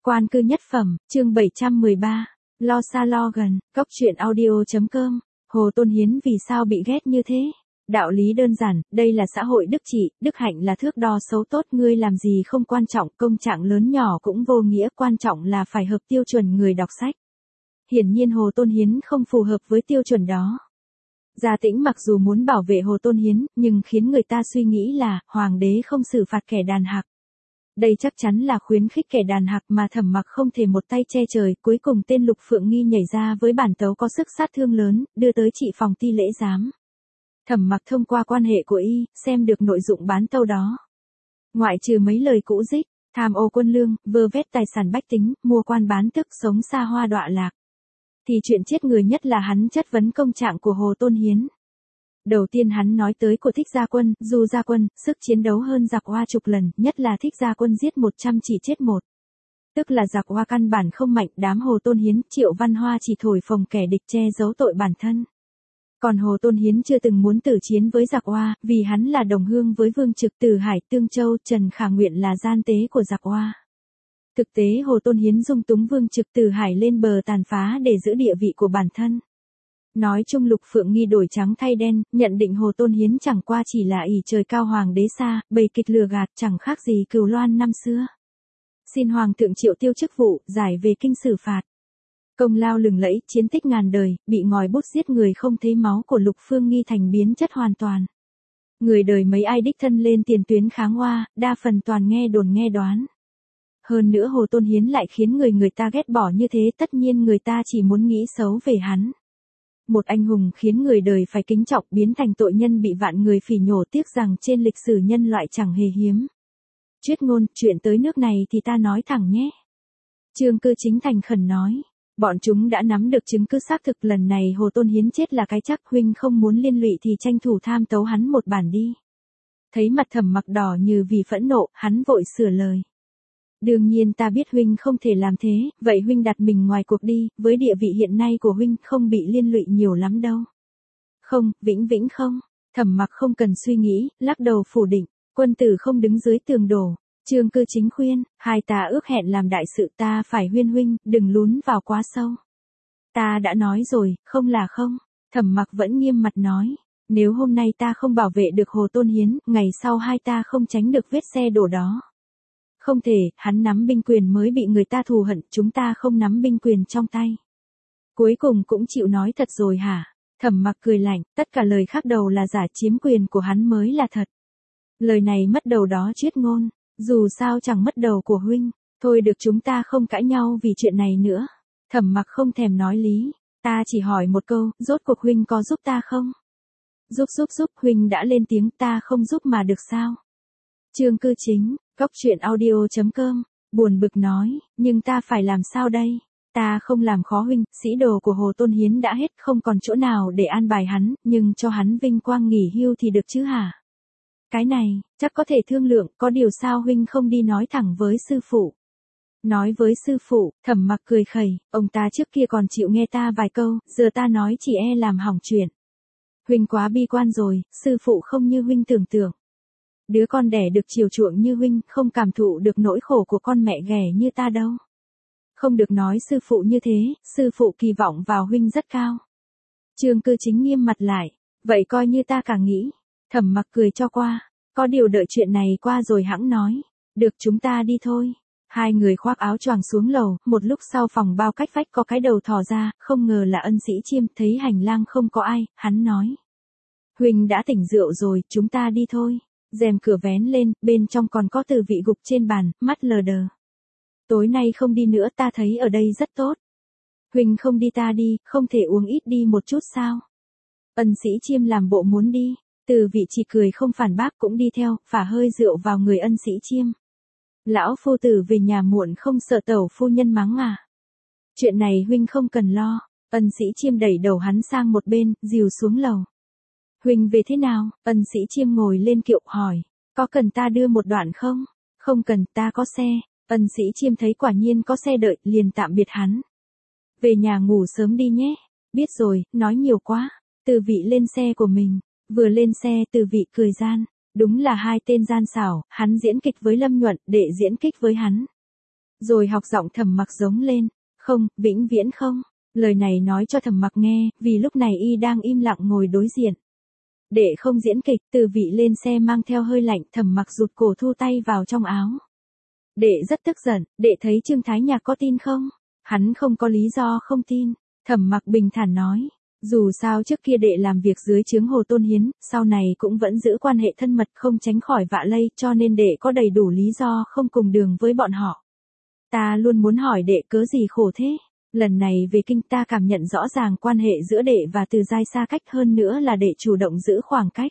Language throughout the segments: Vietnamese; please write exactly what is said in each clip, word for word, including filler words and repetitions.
Quan cư nhất phẩm, chương bảy trăm mười ba, lo xa lo gần, góc truyện audio.com, Hồ Tôn Hiến vì sao bị ghét như thế? Đạo lý đơn giản, đây là xã hội đức trị, đức hạnh là thước đo xấu tốt, ngươi làm gì không quan trọng, công trạng lớn nhỏ cũng vô nghĩa, quan trọng là phải hợp tiêu chuẩn người đọc sách. Hiển nhiên Hồ Tôn Hiến không phù hợp với tiêu chuẩn đó. Gia Tĩnh mặc dù muốn bảo vệ Hồ Tôn Hiến, nhưng khiến người ta suy nghĩ là, hoàng đế không xử phạt kẻ đàn hạc. Đây chắc chắn là khuyến khích kẻ đàn hạc mà Thẩm Mặc không thể một tay che trời, cuối cùng tên Lục Phượng Nghi nhảy ra với bản tấu có sức sát thương lớn, đưa tới trị phòng ti lễ giám. Thẩm Mặc thông qua quan hệ của y, xem được nội dụng bán tâu đó. Ngoại trừ mấy lời cũ dích, tham ô quân lương, vơ vét tài sản bách tính, mua quan bán tức, sống xa hoa đọa lạc, thì chuyện chết người nhất là hắn chất vấn công trạng của Hồ Tôn Hiến. Đầu tiên hắn nói tới của Thích Gia Quân, Du Gia Quân, sức chiến đấu hơn Giặc Oa chục lần, nhất là Thích Gia Quân giết một trăm chỉ chết một. Tức là Giặc Oa căn bản không mạnh, đám Hồ Tôn Hiến, Triệu Văn Hoa chỉ thổi phồng kẻ địch che giấu tội bản thân. Còn Hồ Tôn Hiến chưa từng muốn tử chiến với Giặc Oa, vì hắn là đồng hương với Vương Trực, Từ Hải, Tương Châu, Trần Khả Nguyện là gian tế của Giặc Oa. Thực tế Hồ Tôn Hiến dung túng Vương Trực, Từ Hải lên bờ tàn phá để giữ địa vị của bản thân. Nói chung Lục Phượng Nghi đổi trắng thay đen, nhận định Hồ Tôn Hiến chẳng qua chỉ là ỷ trời cao hoàng đế xa, bày kịch lừa gạt, chẳng khác gì Cừu Loan năm xưa. Xin hoàng thượng triệu tiêu chức vụ, giải về kinh xử phạt. Công lao lừng lẫy, chiến tích ngàn đời, bị ngòi bút giết người không thấy máu của Lục Phương Nghi thành biến chất hoàn toàn. Người đời mấy ai đích thân lên tiền tuyến kháng oa, đa phần toàn nghe đồn nghe đoán. Hơn nữa Hồ Tôn Hiến lại khiến người người ta ghét bỏ như thế, tất nhiên người ta chỉ muốn nghĩ xấu về hắn. Một anh hùng khiến người đời phải kính trọng, biến thành tội nhân bị vạn người phỉ nhổ, tiếc rằng trên lịch sử nhân loại chẳng hề hiếm. Chuyết ngôn, chuyện tới nước này thì ta nói thẳng nhé. Trương Cư Chính thành khẩn nói. Bọn chúng đã nắm được chứng cứ xác thực, lần này Hồ Tôn Hiến chết là cái chắc, huynh không muốn liên lụy thì tranh thủ tham tấu hắn một bản đi. Thấy mặt Thẩm Mặc đỏ như vì phẫn nộ, hắn vội sửa lời. Đương nhiên ta biết huynh không thể làm thế, vậy huynh đặt mình ngoài cuộc đi, với địa vị hiện nay của huynh không bị liên lụy nhiều lắm đâu. Không, vĩnh vĩnh không. Thẩm Mặc không cần suy nghĩ, lắc đầu phủ định, quân tử không đứng dưới tường đổ. Trương Cư Chính khuyên, hai ta ước hẹn làm đại sự, ta phải huyên huynh, đừng lún vào quá sâu. Ta đã nói rồi, không là không. Thẩm Mặc vẫn nghiêm mặt nói, nếu hôm nay ta không bảo vệ được Hồ Tôn Hiến, ngày sau hai ta không tránh được vết xe đổ đó. Không thể, hắn nắm binh quyền mới bị người ta thù hận, chúng ta không nắm binh quyền trong tay. Cuối cùng cũng chịu nói thật rồi hả? Thẩm Mặc cười lạnh, tất cả lời khác đầu là giả, chiếm quyền của hắn mới là thật. Lời này mất đầu đó chuyết ngôn, dù sao chẳng mất đầu của huynh, thôi được chúng ta không cãi nhau vì chuyện này nữa. Thẩm Mặc không thèm nói lý, ta chỉ hỏi một câu, rốt cuộc huynh có giúp ta không? Giúp giúp giúp, huynh đã lên tiếng, ta không giúp mà được sao? Trương Cư Chính, góc truyện audio.com, buồn bực nói, nhưng ta phải làm sao đây? Ta không làm khó huynh, sĩ đồ của Hồ Tôn Hiến đã hết, không còn chỗ nào để an bài hắn, nhưng cho hắn vinh quang nghỉ hưu thì được chứ hả? Cái này, chắc có thể thương lượng, có điều sao huynh không đi nói thẳng với sư phụ? Nói với sư phụ, Thẩm Mặc cười khẩy, ông ta trước kia còn chịu nghe ta vài câu, giờ ta nói chỉ e làm hỏng chuyện. Huynh quá bi quan rồi, sư phụ không như huynh tưởng tượng. Đứa con đẻ được chiều chuộng như huynh, không cảm thụ được nỗi khổ của con mẹ ghẻ như ta đâu. Không được nói sư phụ như thế, sư phụ kỳ vọng vào huynh rất cao. Trương Cư Chính nghiêm mặt lại, vậy coi như ta cả nghĩ. Thẩm Mặc cười cho qua, có điều đợi chuyện này qua rồi hẵng nói. Được, chúng ta đi thôi. Hai người khoác áo choàng xuống lầu, một lúc sau phòng bao cách vách có cái đầu thò ra, không ngờ là Ân Sĩ Chiêm, thấy hành lang không có ai, hắn nói. Huynh đã tỉnh rượu rồi, chúng ta đi thôi. Rèm cửa vén lên, bên trong còn có Từ Vị gục trên bàn, mắt lờ đờ. Tối nay không đi nữa, ta thấy ở đây rất tốt. Huynh không đi ta đi, không thể uống ít đi một chút sao? Ân Sĩ Chiêm làm bộ muốn đi. Từ Vị chỉ cười không phản bác, cũng đi theo, phả hơi rượu vào người Ân Sĩ Chiêm. Lão phu tử về nhà muộn không sợ tẩu phu nhân mắng à? Chuyện này huynh không cần lo. Ân Sĩ Chiêm đẩy đầu hắn sang một bên, dìu xuống lầu. Huynh về thế nào? Ân Sĩ Chiêm ngồi lên kiệu hỏi, có cần ta đưa một đoạn không? Không cần, ta có xe. Ân Sĩ Chiêm thấy quả nhiên có xe đợi, liền tạm biệt hắn. Về nhà ngủ sớm đi nhé. Biết rồi, nói nhiều quá. Từ Vị lên xe của mình. Vừa lên xe, Từ Vị cười gian. Đúng là hai tên gian xảo, hắn diễn kịch với Lâm Nhuận, đệ diễn kịch với hắn. Rồi học giọng Thẩm Mặc giống lên, không, vĩnh viễn không. Lời này nói cho Thẩm Mặc nghe, vì lúc này y đang im lặng ngồi đối diện. Đệ không diễn kịch, Từ Vị lên xe mang theo hơi lạnh, Thẩm Mặc rụt cổ thu tay vào trong áo. Đệ rất tức giận, đệ thấy Trương Thái Nhạc có tin không? Hắn không có lý do không tin. Thẩm Mặc bình thản nói, dù sao trước kia đệ làm việc dưới trướng Hồ Tôn Hiến, sau này cũng vẫn giữ quan hệ thân mật không tránh khỏi vạ lây, cho nên đệ có đầy đủ lý do không cùng đường với bọn họ. Ta luôn muốn hỏi đệ cớ gì khổ thế? Lần này về kinh ta cảm nhận rõ ràng quan hệ giữa đệ và Từ Giai xa cách, hơn nữa là đệ chủ động giữ khoảng cách.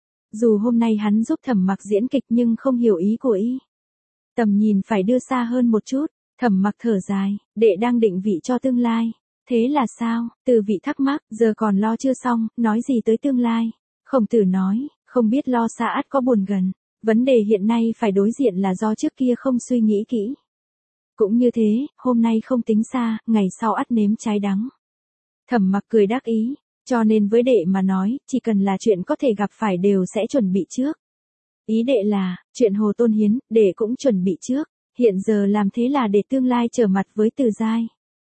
Dù hôm nay hắn giúp Thẩm Mặc diễn kịch nhưng không hiểu ý của y. Tầm nhìn phải đưa xa hơn một chút. Thẩm Mặc thở dài, đệ đang định vị cho tương lai. Thế là sao? Từ Vị thắc mắc, giờ còn lo chưa xong, nói gì tới tương lai? Khổng Tử nói, không biết lo xa ắt có buồn gần. Vấn đề hiện nay phải đối diện là do trước kia không suy nghĩ kỹ. Cũng như thế, hôm nay không tính xa, ngày sau ắt nếm trái đắng. Thẩm Mặc cười đắc ý, cho nên với đệ mà nói, chỉ cần là chuyện có thể gặp phải đều sẽ chuẩn bị trước. Ý đệ là, chuyện Hồ Tôn Hiến, đệ cũng chuẩn bị trước, hiện giờ làm thế là để tương lai trở mặt với Từ Giai.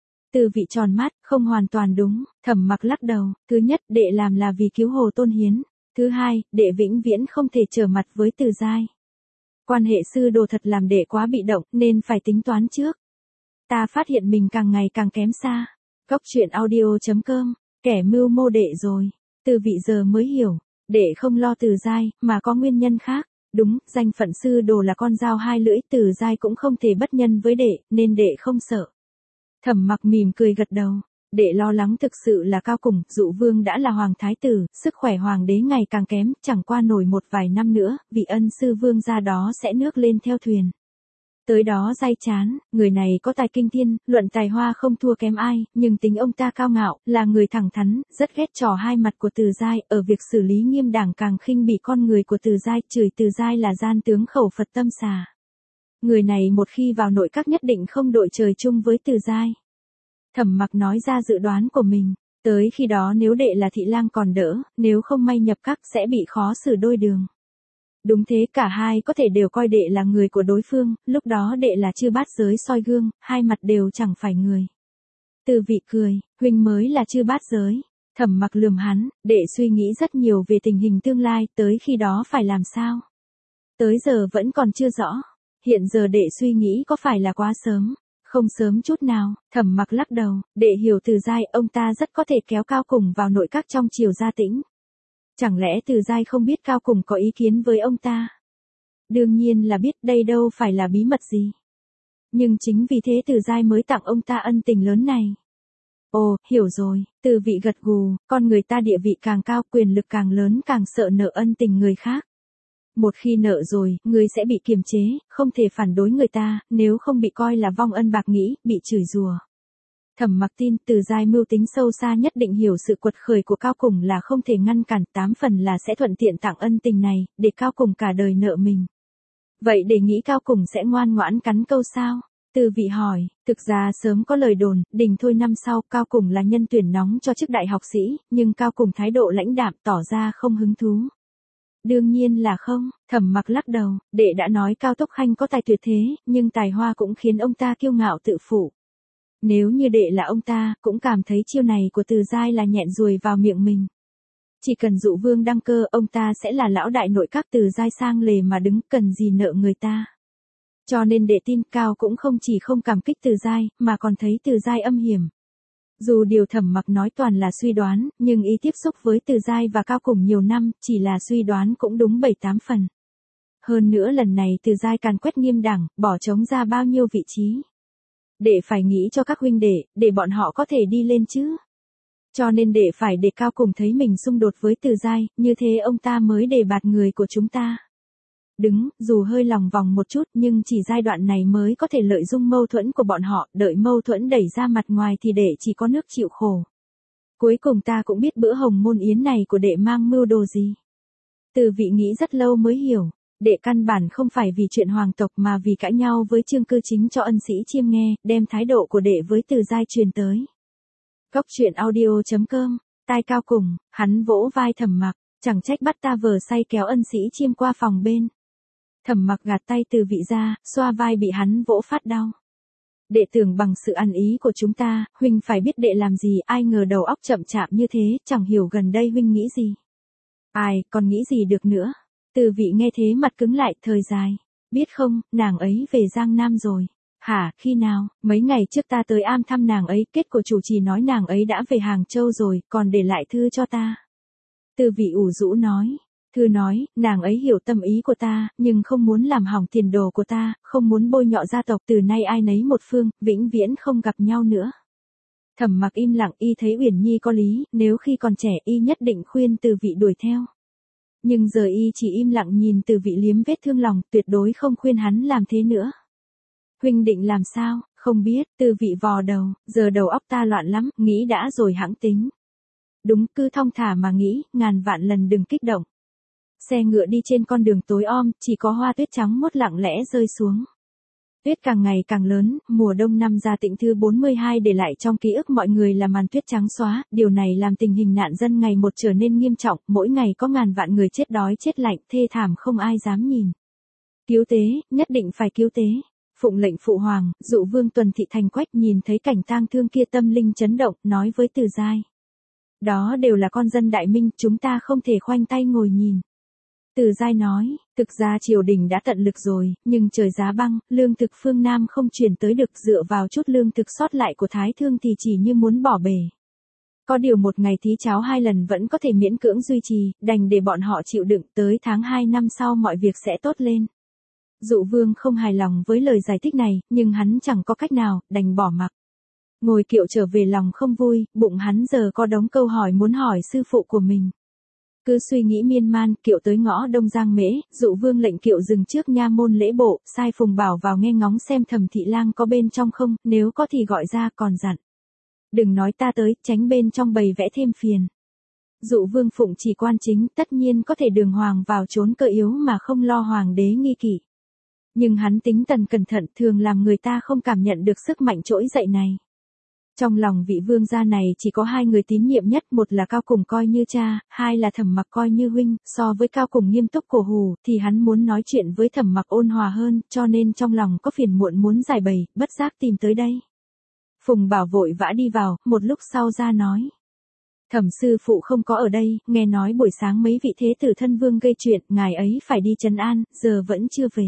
Từ Vị tròn mắt, không hoàn toàn đúng. Thẩm Mặc lắc đầu, thứ nhất, đệ làm là vì cứu Hồ Tôn Hiến. Thứ hai, đệ vĩnh viễn không thể trở mặt với Từ Giai. Quan hệ sư đồ thật làm đệ quá bị động, nên phải tính toán trước. Ta phát hiện mình càng ngày càng kém xa. Góc truyện audio chấm com, kẻ mưu mô đệ rồi. Từ Vị giờ mới hiểu, đệ không lo Từ Giai, mà có nguyên nhân khác. Đúng, danh phận sư đồ là con dao hai lưỡi, Từ Giai cũng không thể bất nhân với đệ, nên đệ không sợ. Thẩm Mặc mỉm cười gật đầu, đệ lo lắng thực sự là Cao Cùng, Dụ Vương đã là hoàng thái tử, sức khỏe hoàng đế ngày càng kém, chẳng qua nổi một vài năm nữa, vị ân sư vương gia đó sẽ nước lên theo thuyền. Tới đó Giai chán, người này có tài kinh thiên, luận tài hoa không thua kém ai, nhưng tính ông ta cao ngạo, là người thẳng thắn, rất ghét trò hai mặt của Từ Giai, ở việc xử lý nghiêm đảng càng khinh bỉ con người của Từ Giai, chửi Từ Giai là gian tướng khẩu Phật tâm xà. Người này một khi vào nội các nhất định không đội trời chung với Từ Giai. Thẩm Mặc nói ra dự đoán của mình, tới khi đó nếu đệ là thị lang còn đỡ, nếu không may nhập các sẽ bị khó xử đôi đường. Đúng thế, cả hai có thể đều coi đệ là người của đối phương, lúc đó đệ là chư bát giới soi gương, hai mặt đều chẳng phải người. Từ Vị cười, huynh mới là chư bát giới. Thẩm Mặc lườm hắn, đệ suy nghĩ rất nhiều về tình hình tương lai, tới khi đó phải làm sao? Tới giờ vẫn còn chưa rõ. Hiện giờ đệ suy nghĩ có phải là quá sớm? Không sớm chút nào. Thẩm Mặc lắc đầu, đệ hiểu Từ Giai, ông ta rất có thể kéo Cao Cùng vào nội các trong triều Gia Tĩnh. Chẳng lẽ Từ Giai không biết Cao Cùng có ý kiến với ông ta? Đương nhiên là biết, đây đâu phải là bí mật gì. Nhưng chính vì thế Từ Giai mới tặng ông ta ân tình lớn này. Ồ, hiểu rồi. Từ Vị gật gù, con người ta địa vị càng cao, quyền lực càng lớn, càng sợ nợ ân tình người khác. Một khi nợ rồi, người sẽ bị kiềm chế, không thể phản đối người ta, nếu không bị coi là vong ân bạc nghĩa, bị chửi rủa. Thẩm Mặc tin, Từ Giai mưu tính sâu xa, nhất định hiểu sự quật khởi của Cao Cùng là không thể ngăn cản, tám phần là sẽ thuận tiện tặng ân tình này, để Cao Cùng cả đời nợ mình. Vậy để nghĩ Cao Cùng sẽ ngoan ngoãn cắn câu sao? Từ Vị hỏi, thực ra sớm có lời đồn, đình thôi năm sau, Cao Cùng là nhân tuyển nóng cho chức đại học sĩ, nhưng Cao Cùng thái độ lãnh đạm, tỏ ra không hứng thú. Đương nhiên là không. Thẩm Mặc lắc đầu, đệ đã nói Cao Tốc Khanh có tài tuyệt thế, nhưng tài hoa cũng khiến ông ta kiêu ngạo tự phụ. Nếu như đệ là ông ta, cũng cảm thấy chiêu này của Từ Giai là nhẹn ruồi vào miệng mình. Chỉ cần Dụ Vương đăng cơ, ông ta sẽ là lão đại nội các, Từ Giai sang lề mà đứng, cần gì nợ người ta. Cho nên đệ tin Cao cũng không chỉ không cảm kích Từ Giai, mà còn thấy Từ Giai âm hiểm. Dù điều Thẩm Mặc nói toàn là suy đoán, nhưng ý tiếp xúc với Từ Giai và Cao Cùng nhiều năm, chỉ là suy đoán cũng đúng bảy tám phần. Hơn nữa lần này Từ Giai càn quét nghiêm đảng, bỏ trống ra bao nhiêu vị trí. Đệ phải nghĩ cho các huynh đệ, để bọn họ có thể đi lên chứ. Cho nên đệ phải để Cao Cùng thấy mình xung đột với Từ Giai, như thế ông ta mới đề bạt người của chúng ta. Đứng, dù hơi lòng vòng một chút, nhưng chỉ giai đoạn này mới có thể lợi dụng mâu thuẫn của bọn họ, đợi mâu thuẫn đẩy ra mặt ngoài thì đệ chỉ có nước chịu khổ. Cuối cùng ta cũng biết bữa hồng môn yến này của đệ mang mưu đồ gì. Từ Vị nghĩ rất lâu mới hiểu, đệ căn bản không phải vì chuyện hoàng tộc mà vì cãi nhau với Trương Cư Chính cho ân sĩ Chiêm nghe, đem thái độ của đệ với Từ Giai truyền tới. Góc truyện audio chấm com, tai Cao Cùng, hắn vỗ vai Thẩm Mặc, chẳng trách bắt ta vờ say kéo ân sĩ Chiêm qua phòng bên. Thẩm Mặc gạt tay Từ Vị ra, xoa vai bị hắn vỗ phát đau. Đệ tưởng bằng sự ăn ý của chúng ta, huynh phải biết đệ làm gì, ai ngờ đầu óc chậm chạp như thế, chẳng hiểu gần đây huynh nghĩ gì. Ai, còn nghĩ gì được nữa. Từ vị nghe thế mặt cứng lại, thời dài. Biết không, nàng ấy về Giang Nam rồi. Hả, khi nào? Mấy ngày trước ta tới am thăm nàng ấy, kết của chủ trì nói nàng ấy đã về Hàng Châu rồi, còn để lại thư cho ta. Từ vị ủ rũ nói. Thư nói, nàng ấy hiểu tâm ý của ta, nhưng không muốn làm hỏng tiền đồ của ta, không muốn bôi nhọ gia tộc, từ nay ai nấy một phương, vĩnh viễn không gặp nhau nữa. Thẩm Mặc im lặng, y thấy Uyển Nhi có lý, nếu khi còn trẻ y nhất định khuyên Từ vị đuổi theo. Nhưng giờ y chỉ im lặng nhìn Từ vị liếm vết thương lòng, tuyệt đối không khuyên hắn làm thế nữa. Huynh định làm sao? Không biết, Từ vị vò đầu, giờ đầu óc ta loạn lắm, nghĩ đã rồi hãng tính. Đúng, cứ thong thả mà nghĩ, ngàn vạn lần đừng kích động. Xe ngựa đi trên con đường tối om, chỉ có hoa tuyết trắng muốt lặng lẽ rơi xuống. Tuyết càng ngày càng lớn, mùa đông năm Gia Tịnh thứ bốn mươi hai để lại trong ký ức mọi người là màn tuyết trắng xóa, điều này làm tình hình nạn dân ngày một trở nên nghiêm trọng, mỗi ngày có ngàn vạn người chết đói chết lạnh, thê thảm không ai dám nhìn. Cứu tế, nhất định phải cứu tế. Phụng lệnh phụ hoàng, dụ vương tuần thị thành quách nhìn thấy cảnh tang thương kia tâm linh chấn động, nói với Từ Giai. Đó đều là con dân Đại Minh, chúng ta không thể khoanh tay ngồi nhìn. Từ Giai nói, thực ra triều đình đã tận lực rồi, nhưng trời giá băng, lương thực phương Nam không truyền tới được, dựa vào chút lương thực sót lại của Thái Thương thì chỉ như muốn bỏ bể. Có điều một ngày thí cháo hai lần vẫn có thể miễn cưỡng duy trì, đành để bọn họ chịu đựng, tới tháng hai năm sau mọi việc sẽ tốt lên. Dụ vương không hài lòng với lời giải thích này, nhưng hắn chẳng có cách nào, đành bỏ mặc. Ngồi kiệu trở về lòng không vui, bụng hắn giờ có đống câu hỏi muốn hỏi sư phụ của mình. Cứ suy nghĩ miên man, kiệu tới ngõ Đông Giang Mễ, dụ vương lệnh kiệu dừng trước nha môn lễ bộ, sai Phùng Bảo vào nghe ngóng xem Thẩm thị lang có bên trong không, nếu có thì gọi ra, còn dặn. Đừng nói ta tới, tránh bên trong bày vẽ thêm phiền. Dụ vương phụng chỉ quan chính, tất nhiên có thể đường hoàng vào trốn cơ yếu mà không lo hoàng đế nghi kỵ. Nhưng hắn tính tần cẩn thận, thường làm người ta không cảm nhận được sức mạnh trỗi dậy này. Trong lòng vị vương gia này chỉ có hai người tín nhiệm nhất, một là Cao Cùng coi như cha, hai là Thẩm Mặc coi như huynh, so với Cao Cùng nghiêm túc cổ hủ, thì hắn muốn nói chuyện với Thẩm Mặc ôn hòa hơn, cho nên trong lòng có phiền muộn muốn giải bày, bất giác tìm tới đây. Phùng Bảo vội vã đi vào, một lúc sau ra nói. Thẩm sư phụ không có ở đây, nghe nói buổi sáng mấy vị thế tử thân vương gây chuyện, ngài ấy phải đi trấn an, giờ vẫn chưa về.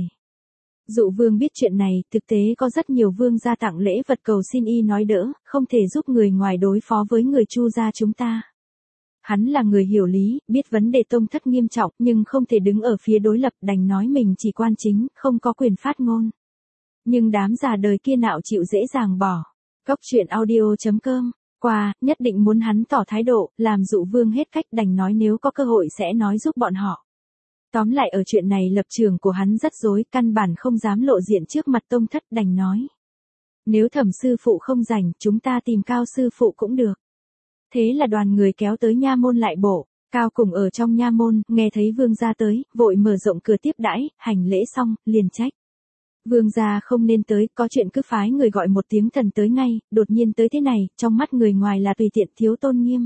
Dụ vương biết chuyện này, thực tế có rất nhiều vương gia tặng lễ vật cầu xin y nói đỡ, không thể giúp người ngoài đối phó với người Chu gia chúng ta. Hắn là người hiểu lý, biết vấn đề tông thất nghiêm trọng, nhưng không thể đứng ở phía đối lập, đành nói mình chỉ quan chính, không có quyền phát ngôn. Nhưng đám già đời kia nào chịu dễ dàng bỏ. Cốc truyện audio chấm com, qua, nhất định muốn hắn tỏ thái độ, làm dụ vương hết cách, đành nói nếu có cơ hội sẽ nói giúp bọn họ. Tóm lại ở chuyện này lập trường của hắn rất rối, căn bản không dám lộ diện trước mặt tông thất, đành nói. Nếu Thẩm sư phụ không rảnh, chúng ta tìm Cao sư phụ cũng được. Thế là đoàn người kéo tới nha môn lại bộ, Cao Cùng ở trong nha môn, nghe thấy vương gia tới, vội mở rộng cửa tiếp đãi, hành lễ xong, liền trách. Vương gia không nên tới, có chuyện cứ phái người gọi một tiếng thần tới ngay, đột nhiên tới thế này, trong mắt người ngoài là tùy tiện, thiếu tôn nghiêm.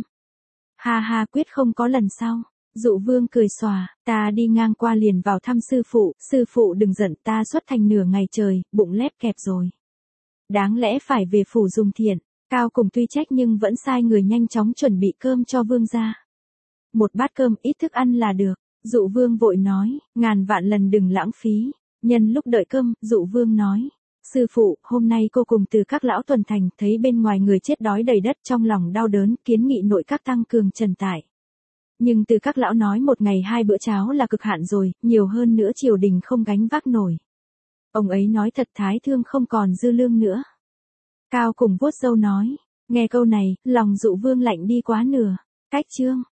Ha ha, quyết không có lần sau. Dụ vương cười xòa, ta đi ngang qua liền vào thăm sư phụ, sư phụ đừng giận, ta xuất thành nửa ngày trời, bụng lép kẹp rồi. Đáng lẽ phải về phủ dùng thiện. Cao Cùng tuy trách nhưng vẫn sai người nhanh chóng chuẩn bị cơm cho vương gia. Một bát cơm, ít thức ăn là được. Dụ vương vội nói, ngàn vạn lần đừng lãng phí. Nhân lúc đợi cơm, dụ vương nói. Sư phụ, hôm nay cô cùng từ các lão tuần thành, thấy bên ngoài người chết đói đầy đất, trong lòng đau đớn, kiến nghị nội các tăng cường trần tải. Nhưng từ các lão nói một ngày hai bữa cháo là cực hạn rồi, nhiều hơn nữa triều đình không gánh vác nổi. Ông ấy nói thật, Thái Thương không còn dư lương nữa. Cao Cùng vuốt râu nói, nghe câu này, lòng dụ vương lạnh đi quá nửa. Cách chương